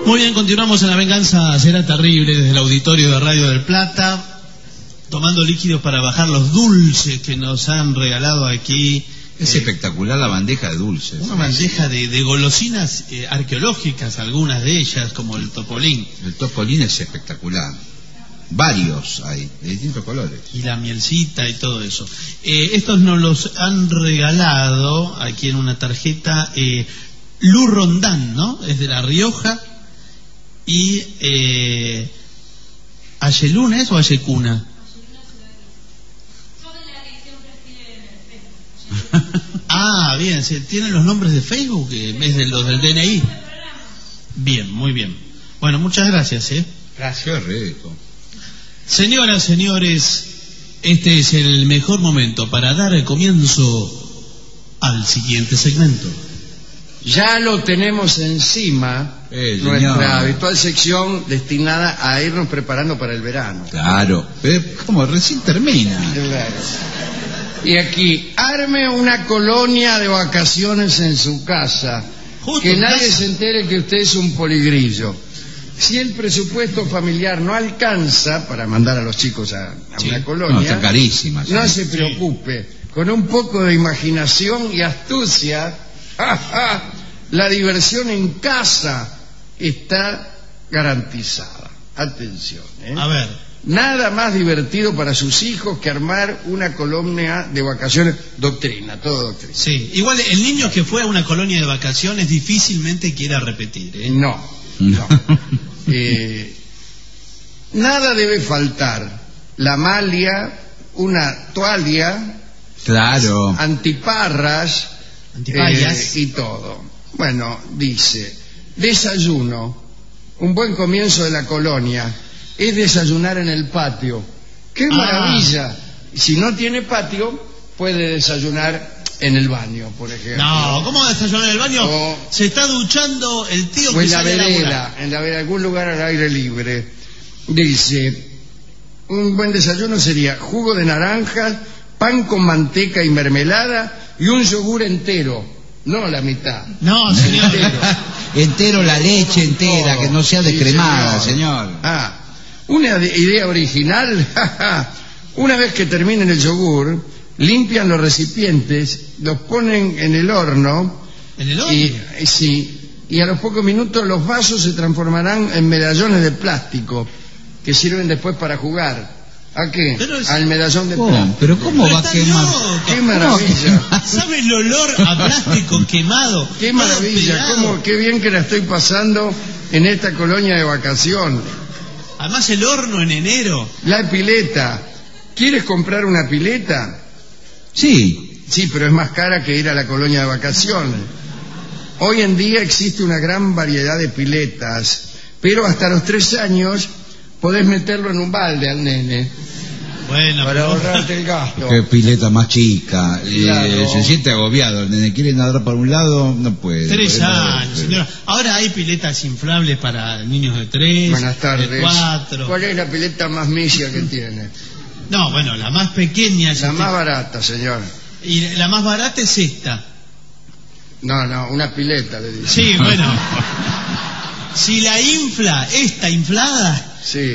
Muy bien, continuamos en La Venganza Será Terrible desde el auditorio de Radio del Plata, tomando líquidos para bajar los dulces que nos han regalado aquí. Es espectacular la bandeja de dulces. Una bandeja de golosinas arqueológicas, algunas de ellas, como el topolín. El topolín es espectacular. Varios hay, de distintos colores. Y la mielcita y todo eso. Estos nos los han regalado aquí en una tarjeta Lu Rondán, ¿no? Es de La Rioja. Y ¿Ayeluna o Ayecuna? Ah, bien, ¿tienen los nombres de Facebook en vez de los del DNI? Bien, muy bien. Bueno, muchas gracias, Gracias, rico. Señoras, señores, este es el mejor momento para dar el comienzo al siguiente segmento. Ya lo tenemos encima, nuestra habitual sección destinada a irnos preparando para el verano. Claro, pero como recién termina. Claro. Y aquí, arme una colonia de vacaciones en su casa. Justo que en nadie casa. se entere que usted es un poligrillo. Si el presupuesto familiar no alcanza para mandar a los chicos a una colonia, No, está carísima. no se preocupe. Con un poco de imaginación y astucia, la diversión en casa está garantizada. Atención, A ver. Nada más divertido para sus hijos que armar una colonia de vacaciones. Doctrina, todo doctrina. Sí, igual el niño que fue a una colonia de vacaciones difícilmente quiera repetir, No. Nada debe faltar. La malia, una toalla, Claro. antipayas y todo. Bueno, dice, desayuno, un buen comienzo de la colonia es desayunar en el patio. ¡Qué maravilla! Si no tiene patio, puede desayunar en el baño, por ejemplo. No, ¿cómo desayunar en el baño? O- Se está duchando el tío O que en la sale a vereda, laburar. en algún lugar al aire libre. Dice, un buen desayuno sería jugo de naranjas, pan con manteca y mermelada y un yogur entero, no la mitad. No, señor. Entero la leche entera, Todo. que no sea Sí, descremada, señor. Una idea original. Una vez que terminen el yogur, limpian los recipientes, los ponen en el horno. ¿En el horno? Y a los pocos minutos los vasos se transformarán en medallones de plástico que sirven después para jugar. ¿A qué? Al medallón de plástico. ¿Pero cómo va a está quemar? loco. ¡Qué maravilla! ¿Sabe el olor a plástico quemado? ¡Qué Todo maravilla! pegado. ¡Qué bien que la estoy pasando en esta colonia de vacación! Además el horno en enero. La pileta. ¿Quieres comprar una pileta? Sí. Sí, pero es más cara que ir a la colonia de vacaciones. Hoy en día existe una gran variedad de piletas, pero hasta los 3 años podés meterlo en un balde al nene Bueno, para ahorrarte el gasto. Qué pileta más chica. Claro. Se siente agobiado. El nene quiere nadar para un lado, no puede. 3 años, señora. Ahora hay piletas inflables para niños de 3, Buenas tardes. de 4. ¿Cuál es la pileta más misia que tiene? No, bueno, la más pequeña. La más barata, señor. Y la más barata es esta. No, una pileta, le dice. Sí, bueno. Si la infla, esta inflada, Sí.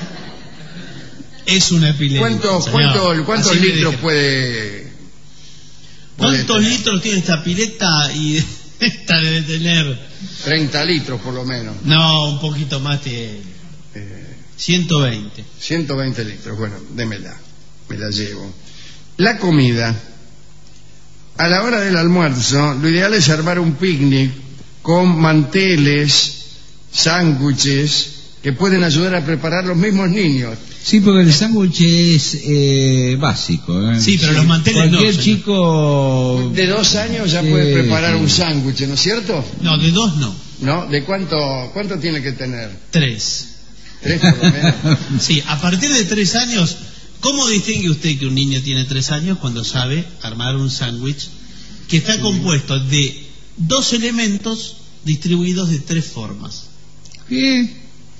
es una pileta. ¿Cuántos Así me litros dijeron. puede ¿Cuántos tener? litros tiene esta pileta? Y esta debe tener... 30 litros por lo menos. No, un poquito más de 120. 120 litros. Bueno, démela. Me la llevo. La comida. A la hora del almuerzo, lo ideal es armar un picnic con manteles, sándwiches, que pueden ayudar a preparar los mismos niños. Sí, porque el sándwich es básico. Sí, pero los manteles no, Cualquier señor. De chico... 2 años ya Sí, puede preparar sí. un sándwich, ¿no es cierto? No, de 2 no. ¿No? ¿De cuánto tiene que tener? 3. 3 por lo menos. Sí, a partir de 3 años, ¿cómo distingue usted que un niño tiene 3 años cuando sabe armar un sándwich que está compuesto de 2 elementos distribuidos de 3 formas? ¿Qué?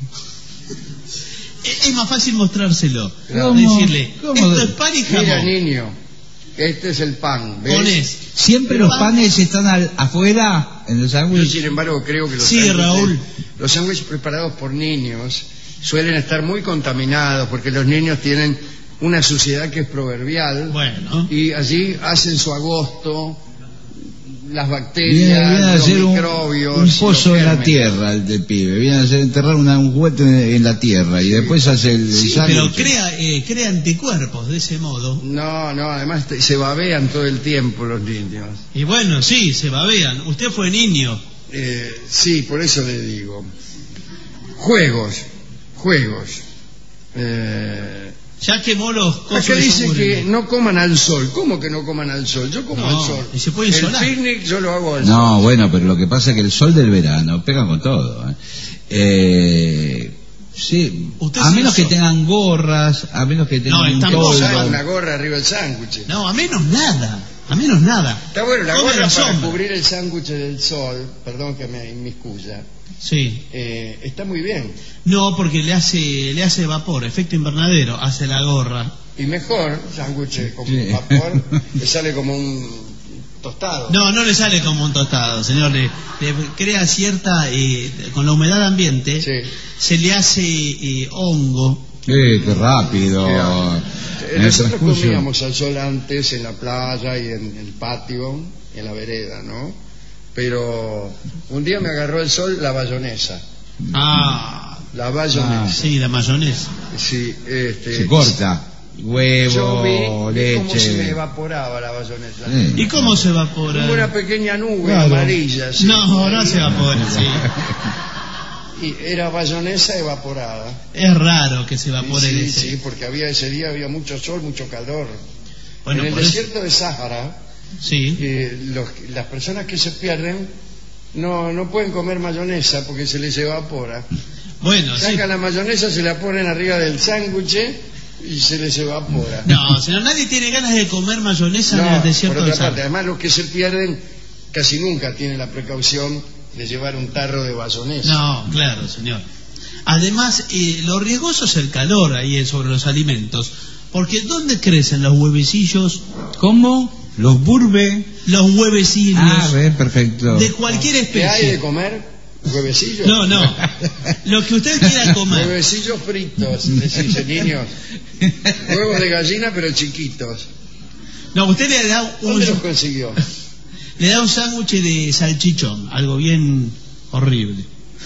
Es más fácil mostrárselo. ¿Cómo? Decirle, ¿Cómo? esto es pan y Mira, jamón. niño, este es el pan, ¿ves? Pones Siempre los panes están afuera en el sándwich. Yo, sin embargo, creo que los sándwiches preparados por niños suelen estar muy contaminados, porque los niños tienen una suciedad que es proverbial. Bueno. Y allí hacen su agosto, las bacterias, los microbios. Un pozo en la tierra el del pibe. Viene a hacer enterrar un juguete en la tierra y después hace el sándwich. Pero crea anticuerpos de ese modo. No, además se babean todo el tiempo los niños. Y bueno, sí, se babean. Usted fue niño. Sí, por eso le digo. Juegos. Ya quemó los cosas. Acá dice que no coman al sol. ¿Cómo que no coman al sol? Yo como al sol. ¿Y se puede insolar? El picnic yo lo hago al sol. No, bueno, pero lo que pasa es que el sol del verano pega con todo. Sí, a menos que tengan gorras, a menos que tengan una gorra arriba del sándwich. No, a menos nada. Está bueno, la gorra para cubrir el sándwich del sol, perdón que me inmiscuya. Sí. Está muy bien. No, porque le hace vapor, efecto invernadero, hace la gorra. Y mejor, sándwich con vapor, le sale como un tostado. No le sale como un tostado, señor. Le crea cierta, con la humedad ambiente, sí. Se le hace hongo. Qué rápido. Nosotros comíamos al sol antes en la playa y en el patio, en la vereda, ¿no? Pero un día me agarró el sol la bayonesa. La bayonesa. Sí, la mayonesa. Sí, se corta. Huevo, yo vi leche. Cómo se me evaporaba la bayonesa. ¿Y cómo se evapora? Como una pequeña nube amarilla. ¿Sí? No se evapora, sí. Y era bayonesa evaporada. Es raro que se evapore. Sí, porque ese día había mucho sol, mucho calor. Bueno, en el desierto de Sáhara, sí. Las personas que se pierden no pueden comer mayonesa porque se les evapora. Bueno, sacan la mayonesa, se la ponen arriba del sándwich y se les evapora. No, señor, nadie tiene ganas de comer mayonesa en el desierto de Sáhara. Además, los que se pierden casi nunca tienen la precaución de llevar un tarro de bayonesa. No, claro, señor. Además, lo riesgoso es el calor ahí sobre los alimentos, porque ¿dónde crecen los huevecillos? ¿Cómo? Los burbe. Los huevecillos. Perfecto. De cualquier especie. ¿Qué hay de comer? ¿Huevecillos? No. Lo que usted quiera comer. Huevecillos fritos, les dice niños. Huevos de gallina, pero chiquitos. No, usted le da un... ¿Dónde los consiguió? Le da un sándwich de salchichón, algo bien horrible.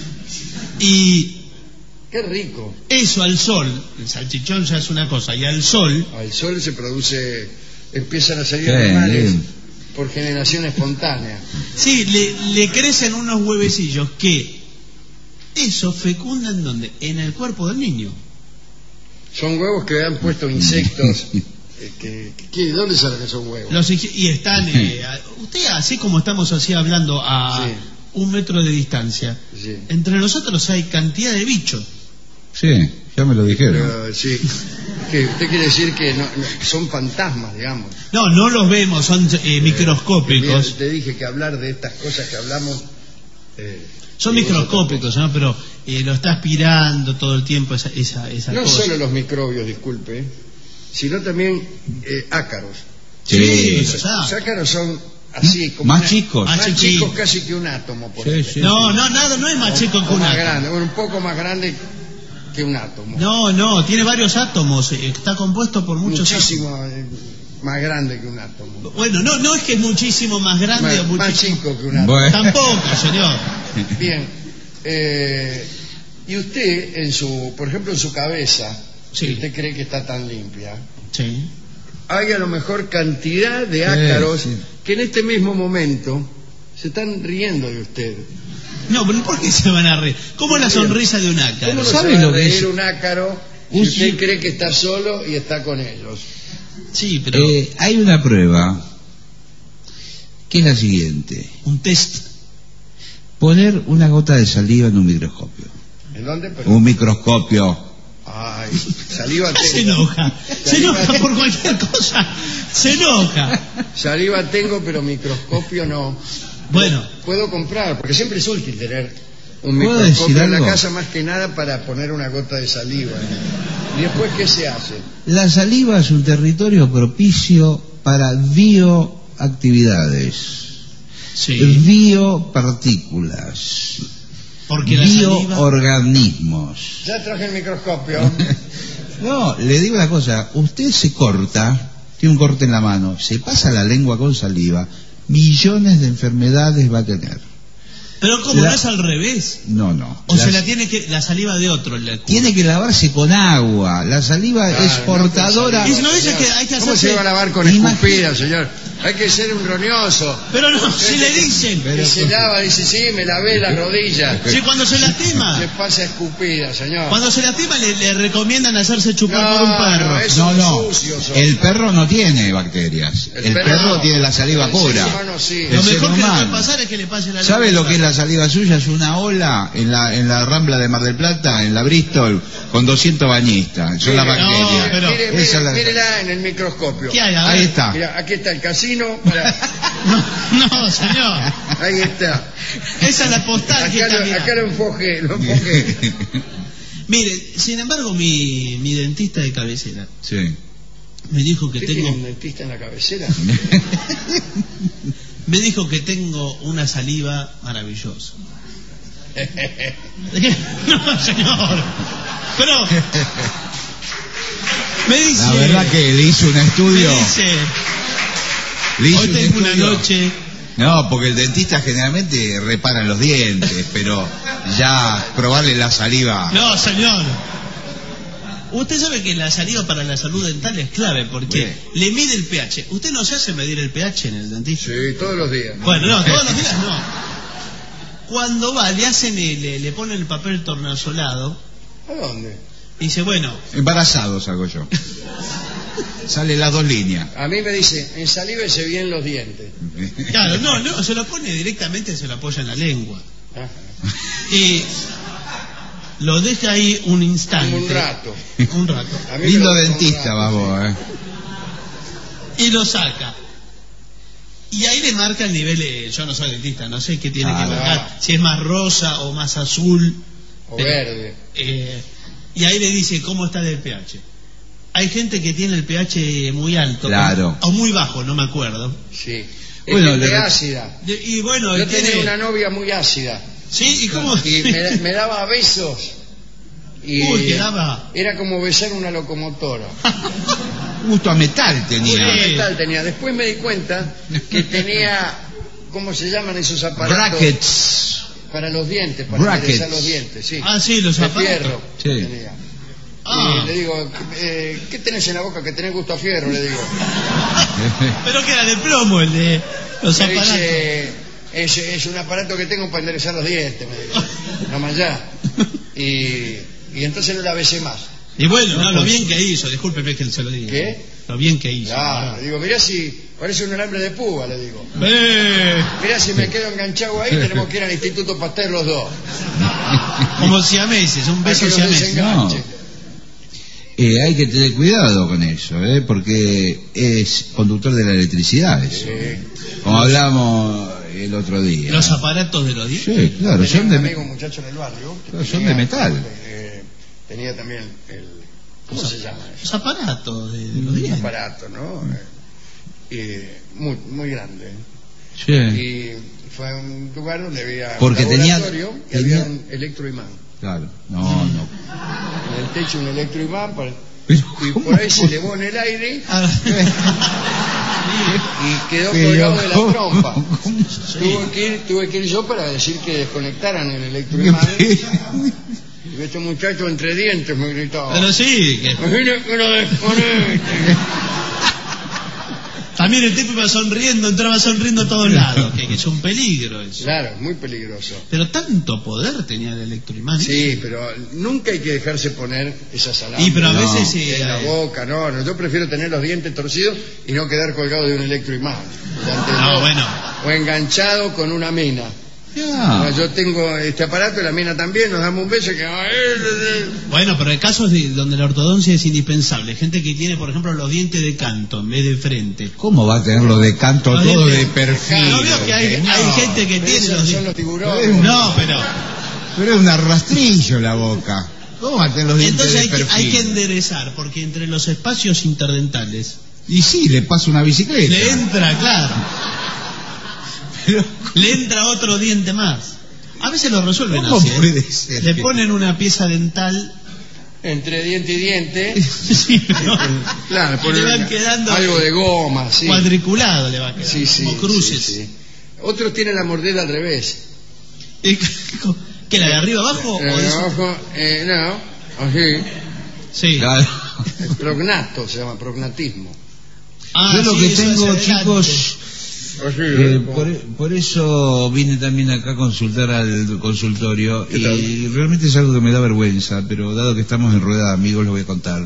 Y... ¡Qué rico! Eso al sol, el salchichón ya es una cosa, y al sol... Al sol se produce, empiezan a salir animales por generación espontánea. Sí, le crecen unos huevecillos que... Eso fecundan ¿dónde? En el cuerpo del niño. Son huevos que han puesto insectos... ¿Dónde salen esos huevos? Y están... usted, así como estamos así hablando a 1 metro de distancia, entre nosotros hay cantidad de bichos. Sí, ya me lo dijeron. Pero, sí. ¿Qué? ¿Usted quiere decir que son fantasmas, digamos? No los vemos, son microscópicos. Te dije que hablar de estas cosas que hablamos... son microscópicos, ¿no? Pero lo está aspirando todo el tiempo esa no cosa. Solo los microbios, disculpe, sino también ácaros. Sí, los ácaros son así, como más chicos. Más chicos casi que un átomo, por ejemplo. No es más chico que un átomo. Grande, un poco más grande que un átomo. No, tiene varios átomos, está compuesto por muchos muchísimo más grande que un átomo. Bueno, no es que es muchísimo más grande o más chico que un átomo. Bueno. Tampoco, señor. Bien. Y usted, por ejemplo, en su cabeza, si usted cree que está tan limpia, hay a lo mejor cantidad de ácaros que en este mismo momento se están riendo de usted. No, pero ¿por qué se van a reír? ¿Cómo es la sonrisa de un ácaro? ¿Cómo no sabe lo que es un ácaro si usted cree que está solo y está con ellos? Sí, pero... hay una prueba que es la siguiente. Un test. Poner una gota de saliva en un microscopio. ¿En dónde? Un microscopio. Ay, saliva tengo. Se enoja por cualquier cosa. Se enoja. Saliva tengo, pero microscopio no. Bueno. Puedo comprar, porque siempre es útil tener un microscopio en la casa, más que nada para poner una gota de saliva. ¿Y después qué se hace? La saliva es un territorio propicio para bioactividades. Sí. Biopartículas. Porque la bioorganismos. Ya traje el microscopio. No, le digo una cosa. Usted se corta, tiene un corte en la mano, se pasa la lengua con saliva, millones de enfermedades va a tener. Pero ¿cómo? ¿No es al revés? No, no. O se la tiene que... La saliva de otro. Tiene que lavarse con agua. La saliva es portadora... No dice que hay que hacerse... ¿Cómo se va a lavar con escupida, señor? Hay que ser un roñoso. Pero no, si le dicen... Que se lava, dice, sí, me lavé las rodillas. Sí, cuando se lastima. Se pasa escupida, señor. Cuando se lastima le recomiendan hacerse chupar por un perro. No, sucio, el perro no tiene bacterias. El perro tiene la saliva pura. Sí. Lo mejor que le puede pasar es que le pase la lengua. ¿Sabe lo que es la saliva suya? Es una ola en la Rambla de Mar del Plata, en la Bristol, con 200 bañistas. Son las bacterias. Pero... Mírela en el microscopio. ¿Qué hay? Ahí está. Mira, aquí está el casino. No, señor. Ahí está. Esa es la postal que está. Acá lo enfoqué. Mire, sin embargo, mi dentista de cabecera me dijo que tengo... ¿Tiene un dentista en la cabecera? Me dijo que tengo una saliva maravillosa. No, señor. Pero... Me dice... La verdad que le hizo un estudio... Me dice... Hoy tengo una noche... No, porque el dentista generalmente repara los dientes, pero ya probarle la saliva... No, señor. Usted sabe que la saliva para la salud dental es clave, porque le mide el pH. ¿Usted no se hace medir el pH en el dentista? Sí, todos los días. Bueno, no, todos los días no. Cuando va, le hacen le ponen el papel tornasolado. ¿A dónde? Y dice, bueno... Embarazado salgo yo. Sale las 2 líneas. A mí me dice, ensalívese bien los dientes. Claro, no, se lo pone directamente, se lo apoya en la lengua. Ajá. Y lo deja ahí un instante. Como un rato. Un rato. Lindo dentista, vamos, Y lo saca. Y ahí le marca el nivel, yo no soy dentista, no sé qué tiene que marcar, si es más rosa o más azul. O verde. Y ahí le dice cómo está el pH. Hay gente que tiene el pH muy alto. Claro. O muy bajo, no me acuerdo. Sí. Bueno, es ácida. Y bueno, yo tenía una novia muy ácida. ¿Sí? ¿Y cómo? Y me daba besos. Y ¿qué daba? Era como besar una locomotora. Gusto a metal tenía. Gusto a metal tenía. Después me di cuenta que tenía, ¿cómo se llaman esos aparatos? Brackets. Para los dientes, para enderezar los dientes, sí. Ah, sí, los aparatos. De fierro. Sí. Tenía. Y le digo, ¿qué tenés en la boca que tenés gusto a fierro? Le digo. Pero que era de plomo el de los aparatos. Dice, es un aparato que tengo para enderezar los dientes, me dijo. No más ya. Y entonces no la besé más. Y bueno, no, lo bien que hizo, discúlpeme que se lo diga. ¿Qué? Lo bien que hizo. Claro, le digo, mirá si parece un alambre de púa, le digo. Mirá si me quedo enganchado ahí, tenemos que ir al Instituto Pasteur los dos. Como siameses, un beso siamés. No. Hay que tener cuidado con eso, porque es conductor de la electricidad eso. Como hablamos el otro día. ¿Los aparatos de los dientes? Sí, claro. Tenía un amigo, un muchacho en el barrio. Son de metal. Tenía también ¿cómo se llama eso? Los aparatos de los dientes. Un aparato, ¿no? Muy, muy grande. Sí. Y fue a un lugar donde había porque un laboratorio y había un electroimán. Claro, no. En el techo un electroimán y por ahí se elevó en el aire y quedó colgado de la trompa. Tuve que ir yo para decir que desconectaran el electroimán. Y este muchacho entre dientes me gritaba. Pero sí. Imagínate que lo desconecte. También el tipo iba sonriendo, entraba sonriendo a todos lados, que es un peligro eso. Claro, muy peligroso. Pero tanto poder tenía el electroimán. Sí, pero nunca hay que dejarse poner esas alambres. Y pero a veces sí. En la boca, no. Yo prefiero tener los dientes torcidos y no quedar colgado de un electroimán. No, bueno. O enganchado con una mina. Yo tengo este aparato y la mina también, nos damos un beso que... Bueno, pero hay casos donde la ortodoncia es indispensable. Gente que tiene, por ejemplo, los dientes de canto en vez de frente. ¿Cómo va a tener los de canto los todo dientes, de perfil? No veo que hay gente que tiene los dientes. Los tiburones. No, pero es un arrastrillo la boca. ¿Cómo va a tener los dientes entonces de perfil? Hay que enderezar, porque entre los espacios interdentales... Y sí, le pasa una bicicleta. Le entra, claro. le entra otro diente más. A veces lo resuelven ¿Cómo así. puede ser Le que- ponen una pieza dental. Entre diente y diente. Sí, pero Claro, y le van quedando algo de goma, sí. cuadriculado le va quedando, Sí, sí, como cruces. sí, sí. Otros tienen la mordida al revés. ¿Qué, la de arriba abajo? La o de de eso? abajo, no, así. Sí. Claro. El prognato se llama, prognatismo. Ah, Yo lo sí, que eso tengo, es adelante. chicos, Así, por eso vine también acá a consultar al consultorio ¿Qué tal? y realmente es algo que me da vergüenza, pero dado que estamos en rueda de amigos lo voy a contar.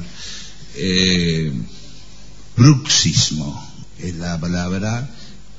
Bruxismo es la palabra.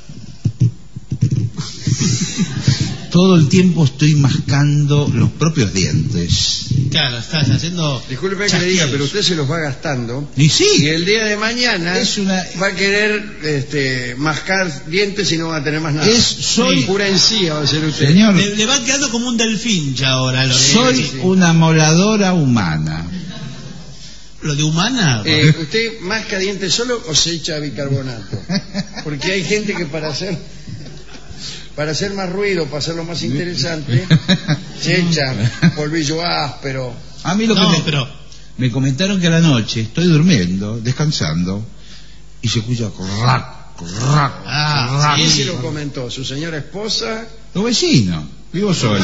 Todo el tiempo estoy mascando los propios dientes. Claro, estás haciendo. Disculpe que le diga, pero usted se los va gastando. Y sí, Y el día de mañana va a querer mascar dientes y no va a tener más nada. soy pura encía va a ser usted. señor, Le va quedando como un delfín ya ahora. soy una moladora humana. Lo de humana. ¿Usted masca dientes solo o se echa bicarbonato? Porque hay gente que para hacer más ruido, para hacerlo más interesante, se echa polvillo áspero. A mí lo No, que pero me comentaron que a la noche estoy durmiendo, descansando, y se escucha crack, crack, Ah, crack. ¿Quién se lo comentó? ¿Su señora esposa? Los vecinos, vivo solo.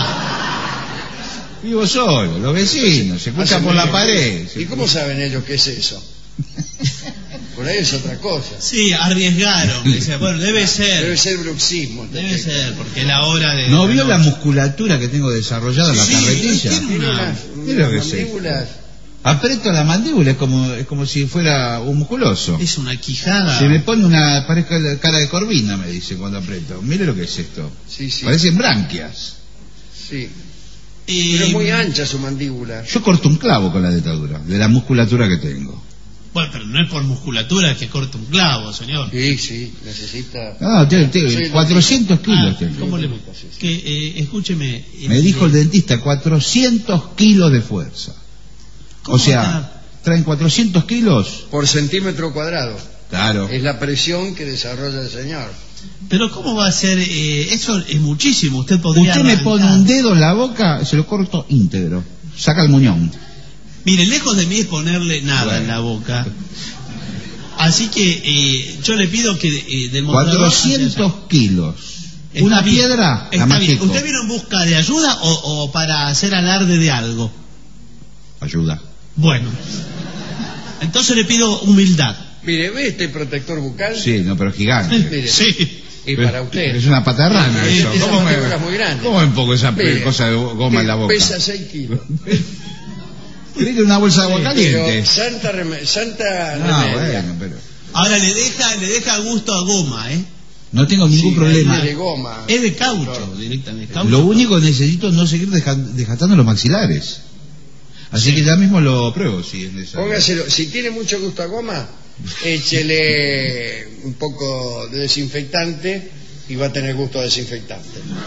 Vivo solo, los vecinos, se escucha Hacen por la ruido. pared. ¿Y cómo saben ellos qué es eso? Por ahí es otra cosa. sí, arriesgaron. Dice, bueno, debe Debe ser. ser bruxismo. Debe ser, porque es la hora de. ¿No vio de la noche. musculatura que tengo desarrollada en la Sí, carretilla? tiene Tiene una- Mira lo que unas es esto. mandíbulas. Aprieto la mandíbula, es como si fuera un musculoso. Es una quijada. Se me pone parece cara de corvina, me dice cuando aprieto. Mire lo que es esto. Sí, sí. Parecen branquias. Sí. Pero es Y- muy ancha su mandíbula. Yo corto un clavo con la dentadura, de la musculatura que tengo. Bueno, pero no es por musculatura que corta un clavo, señor. Sí, sí, necesita. No, Sí, 400 kilos Ah, tengo. ¿cómo le sí. que escúcheme. Me dijo el dentista, 400 kilos de fuerza. ¿Cómo O sea, está? traen 400 kilos. Por centímetro cuadrado. Claro. Es la presión que desarrolla el señor. Pero ¿cómo va a ser? Eso es muchísimo. Usted podría. Usted me arrancar. pone un dedo en la boca, se lo corto íntegro. Saca el muñón. Mire, lejos de mí es ponerle nada Bueno. en la boca. Así que yo le pido que del mostrador 400 kilos. Está Una bien, piedra, la está bien. mastico. ¿Usted vino en busca de ayuda o para hacer alarde de algo? Ayuda. Bueno, entonces le pido humildad. Mire, ¿ve este protector bucal? Sí, no, pero gigante. Mire. Sí. Y para usted. Es una patarrana Sí, eso. esa ¿Cómo mandíbula es muy grande. ¿Cómo me pongo esa Mire, cosa de goma en la boca? Pesa 6 kilos. ¿Crees que es una bolsa de agua Pero caliente? santa Ah, remedia. bueno, pero... Ahora le deja gusto a goma, ¿eh? No tengo ningún Sí, problema. es de goma. Es de caucho, Claro. directamente. Caucho. Lo único que necesito es no seguir desgastando los maxilares. Así que ya mismo lo pruebo, si es necesario. Póngaselo. Si tiene mucho gusto a goma, échele un poco de desinfectante y va a tener gusto a desinfectante.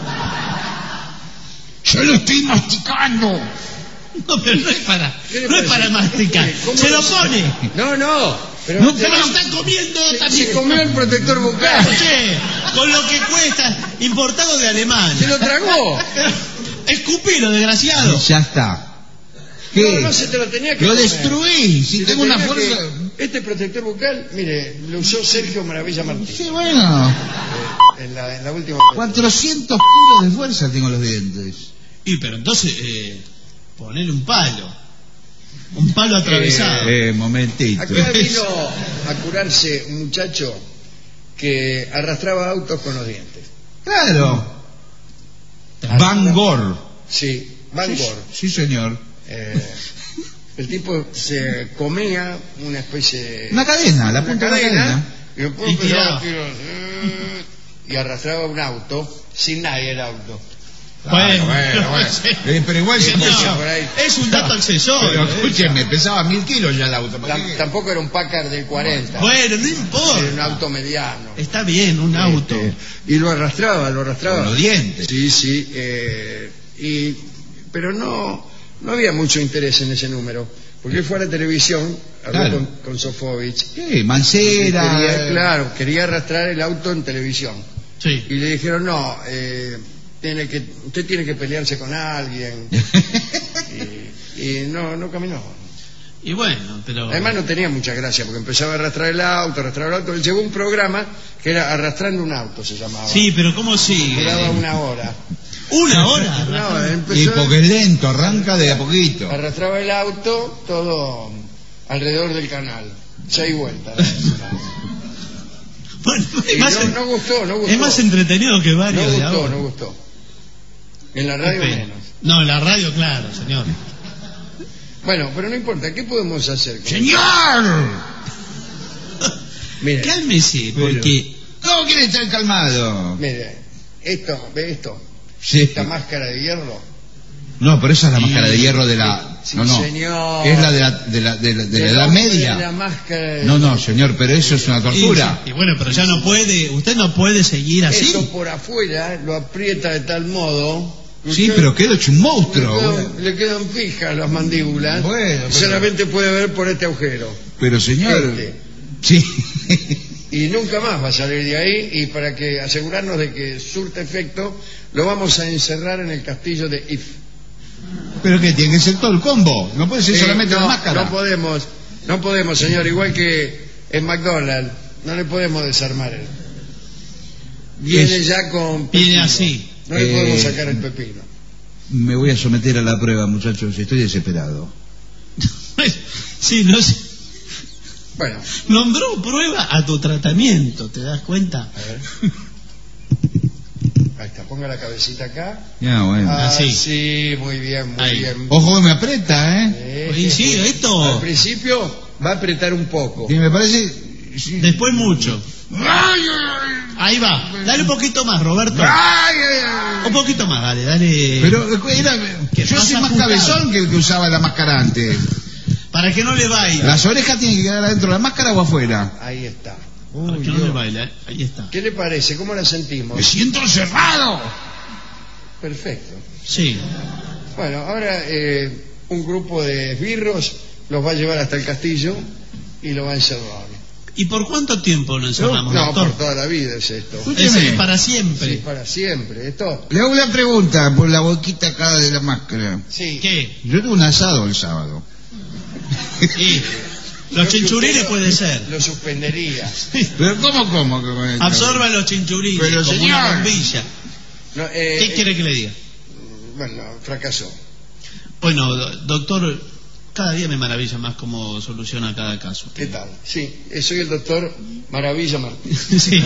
¡Yo lo estoy masticando! No, pero no es para, ¿Qué le no es parece? para masticar. ¿Cómo Se lo no? pone. No. Pero No, Se lo está comiendo también. se comió el protector bucal. Che, con lo que cuesta, importado de Alemania. Se lo tragó. Escupilo, desgraciado. Ya está. ¿Qué? No se te lo tenía que Lo comer. destruí. Si Se tengo lo una tenía fuerza... que- Este protector bucal, mire, lo usó Sergio Maravilla Martín. Sí, bueno. En la última. 400 kilos de fuerza tengo los dientes. Y pero entonces, ponele un palo. Un palo atravesado. Momentito. Acá vino a curarse un muchacho que arrastraba autos con los dientes. Claro. Van Gogh. Sí, Van Gogh. Sí, señor. El tipo se comía una especie de... Una cadena, la punta de la cadena. Y después Y empezaba tiraba. y arrastraba un auto sin nadie el auto. Bueno, Sí. Pero igual se Señor, escucha. por ahí. es un dato accesorio. Pero escúcheme, pesaba 1000 kilos ya el auto. ¿para qué? Tampoco era un Packard del 40. Bueno, no Era un importa. auto mediano. Está bien, un auto. Y lo arrastraba. Con los dientes. Sí, sí. Pero no había mucho interés en ese número. Porque él fue a la televisión, habló Claro. con Sofovich. Sí, Mancera. Quería arrastrar el auto en televisión. Sí. Y le dijeron, no, usted tiene que pelearse con alguien. y no caminó. Y bueno, pero... Además no tenía mucha gracia, porque empezaba a arrastrar el auto. Él llegó un programa que era Arrastrando un auto, se llamaba. Sí, pero ¿cómo sigue? Duraba una hora. ¿Una hora? No, y porque es lento, arranca de a poquito. Arrastraba el auto todo alrededor del canal. 6 vueltas. Bueno, no gustó. Es más entretenido que varios de ahora. No gustó. En la radio menos. No, en la radio, claro, señor. Bueno, pero no importa, ¿qué podemos hacer? ¡Señor! Mire, cálmese, porque... ¿Cómo quiere estar calmado? Mire, ¿ve esto? Sí. Esta máscara de hierro. No, pero esa es la máscara de hierro de la... Sí, no, señor. es la de la Edad Media. La máscara de... No, señor, pero eso es una tortura. Y bueno, pero ya no puede, usted no puede seguir así. Esto por afuera lo aprieta de tal modo... Sí, pero queda hecho un monstruo. Le quedan fijas las mandíbulas. Bueno, pero... solamente puede ver por este agujero. Pero señor... Sí. Y nunca más va a salir de ahí. Y para que asegurarnos de que surta efecto, lo vamos a encerrar en el castillo de If. ¿Pero qué? Tiene que ser todo el combo. No puede ser solamente la máscara. No podemos, señor. Igual que en McDonald's, no le podemos desarmar él. Viene ya con pepino. Viene así. No le podemos sacar el pepino. Me voy a someter a la prueba, muchachos. Estoy desesperado. Sí, no sé. Bueno. Nombró prueba a tu tratamiento, ¿te das cuenta? A ver. Ahí está, ponga la cabecita acá. Ya, bueno. Así. Sí, muy bien, muy Ahí. bien. Ojo que me aprieta, ¿eh? Sí, esto... Al principio va a apretar un poco. Y me parece... Sí. Después mucho. Ahí va. Dale un poquito más, Roberto. Un poquito más, dale. Pero yo soy más cabezón que el que usaba la máscara antes. Para que no le baile. ¿Las orejas tienen que quedar adentro de la máscara o afuera? Ahí está. Para que no le baile, ahí está. ¿Qué le parece? ¿Cómo la sentimos? ¡Me siento encerrado! Perfecto. Sí. Bueno, ahora un grupo de esbirros los va a llevar hasta el castillo y lo va a encerrar. ¿Y por cuánto tiempo lo encerramos, No, doctor? por toda la vida es esto. Es para siempre. Sí, para siempre. Esto. Le hago una pregunta por la boquita acá de la máscara. Sí. ¿Qué? Yo tuve un asado el sábado. Y los chinchurines puede ser. Lo suspendería. ¿Pero cómo? Absorba los chinchurines. Pero, como señor. una bombilla. No, ¿Qué quiere que le diga? Bueno, fracasó. Bueno, doctor, cada día me maravilla más cómo soluciona cada caso. ¿Qué tal? Sí, soy el doctor Maravilla Martín. Sí.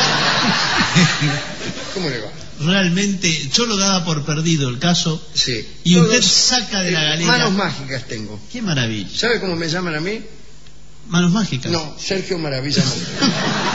¿Cómo le va? Realmente, yo lo daba por perdido el caso. Sí. Y usted saca de la galera. Manos mágicas tengo. Qué maravilla. ¿Sabe cómo me llaman a mí? Manos mágicas. No, Sergio Maravilla Martín.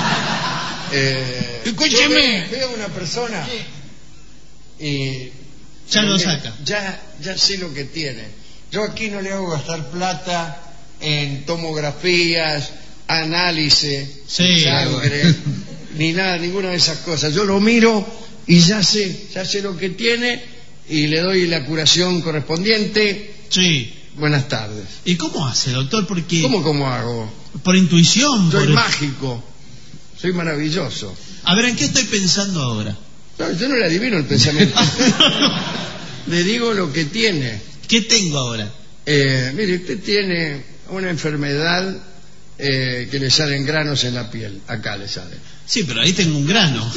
Escúcheme. Veo a una persona y... Ya lo saca. Ya sé lo que tiene. Yo aquí no le hago gastar plata en tomografías, análisis, sangre, ni nada, ninguna de esas cosas. Yo lo miro y ya sé lo que tiene y le doy la curación correspondiente. Sí. Buenas tardes. ¿Y cómo hace, doctor? Porque ¿Cómo hago? por intuición. Soy mágico, soy maravilloso. A ver, ¿en qué estoy pensando ahora? No, yo no le adivino el pensamiento. Le digo lo que tiene. ¿Qué tengo ahora? Mire, usted tiene una enfermedad que le salen granos en la piel. Acá le sale. Sí, pero ahí tengo un grano.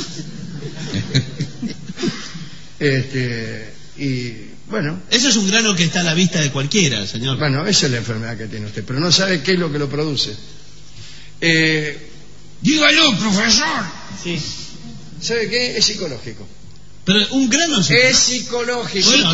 Y bueno. Eso es un grano que está a la vista de cualquiera, señor. Bueno, esa es la enfermedad que tiene usted, pero no sabe qué es lo que lo produce. Dígalo, profesor. Sí. ¿Sabe qué? Es psicológico. Pero un grano es psicológico. Bueno,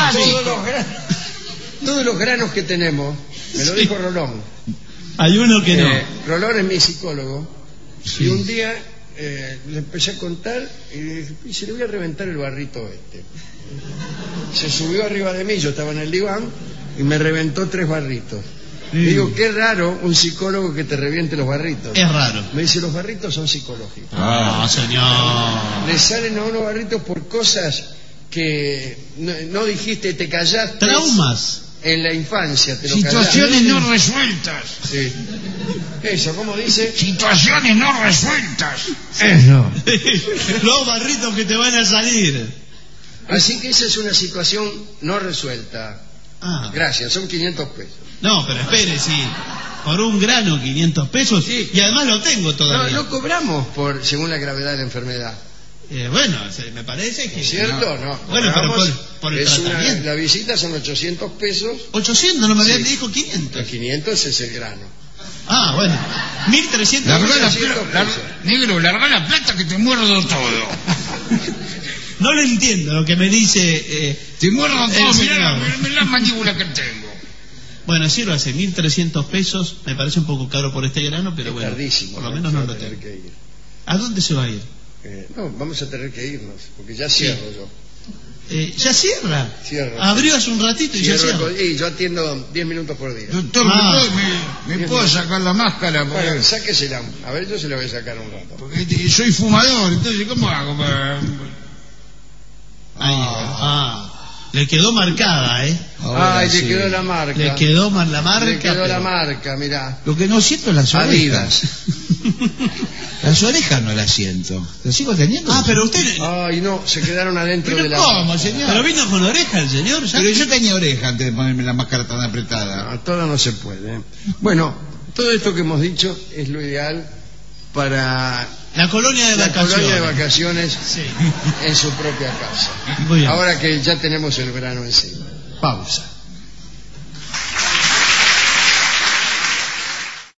Todos los granos que tenemos, me lo dijo Rolón. Hay uno que no. Rolón es mi psicólogo. Sí. Y un día le empecé a contar y le dije, se le voy a reventar el barrito este. Se subió arriba de mí, yo estaba en el diván y me reventó 3 barritos. Digo, qué raro un psicólogo que te reviente los barritos. Es raro. Me dice, los barritos son psicológicos. Señor. Le salen a unos barritos por cosas que no dijiste, te callaste. Traumas. en la infancia te lo situaciones no resueltas. Sí. Eso, ¿cómo dice? Situaciones no resueltas. Eso. Los barritos que te van a salir. Así que esa es una situación no resuelta. Gracias, son 500 pesos. No, pero espere, sí. Por un grano 500 pesos, sí. Y además lo tengo todavía. No cobramos según la gravedad de la enfermedad. Bueno, me parece que... ¿Cierto? No. Bueno, pero por el tratamiento. La visita son 800 pesos. 800, no me habían dicho 500. Los 500 es el grano. Bueno. 1300 Negro, larga la plata que te muerdo todo. No lo entiendo lo que me dice... te muerdo todo, mirá la mandíbula que tengo. Bueno, sí lo hace, 1300 pesos. Me parece un poco caro por este grano, pero bueno. Tardísimo, por lo menos no lo tengo. Que ir. ¿A dónde se va a ir? No, vamos a tener que irnos, porque ya cierro yo. ¿Ya cierra? Cierro. Abrió hace un ratito y ya cierra. Y yo atiendo 10 minutos por día. Doctor, ¿me puedo sacar la máscara? Bueno, sáquesela. A ver, yo se la voy a sacar un rato. Porque soy fumador, entonces ¿cómo hago para...? Le quedó marcada, Ay, le quedó la marca. Le quedó la marca. Le quedó la marca, mirá. Lo que no siento es las orejas. Las orejas no las siento. ¿Las sigo teniendo? Pero usted... Ay, no, se quedaron adentro ¿Pero de la... ¿Cómo, señor? Pero vino con oreja el señor. Pero yo tenía oreja antes de ponerme la máscara tan apretada. No, todo no se puede. Bueno, todo esto que hemos dicho es lo ideal para... La colonia de vacaciones. La colonia de vacaciones sí. En su propia casa. Muy bien. Ahora que ya tenemos el verano encima. Pausa.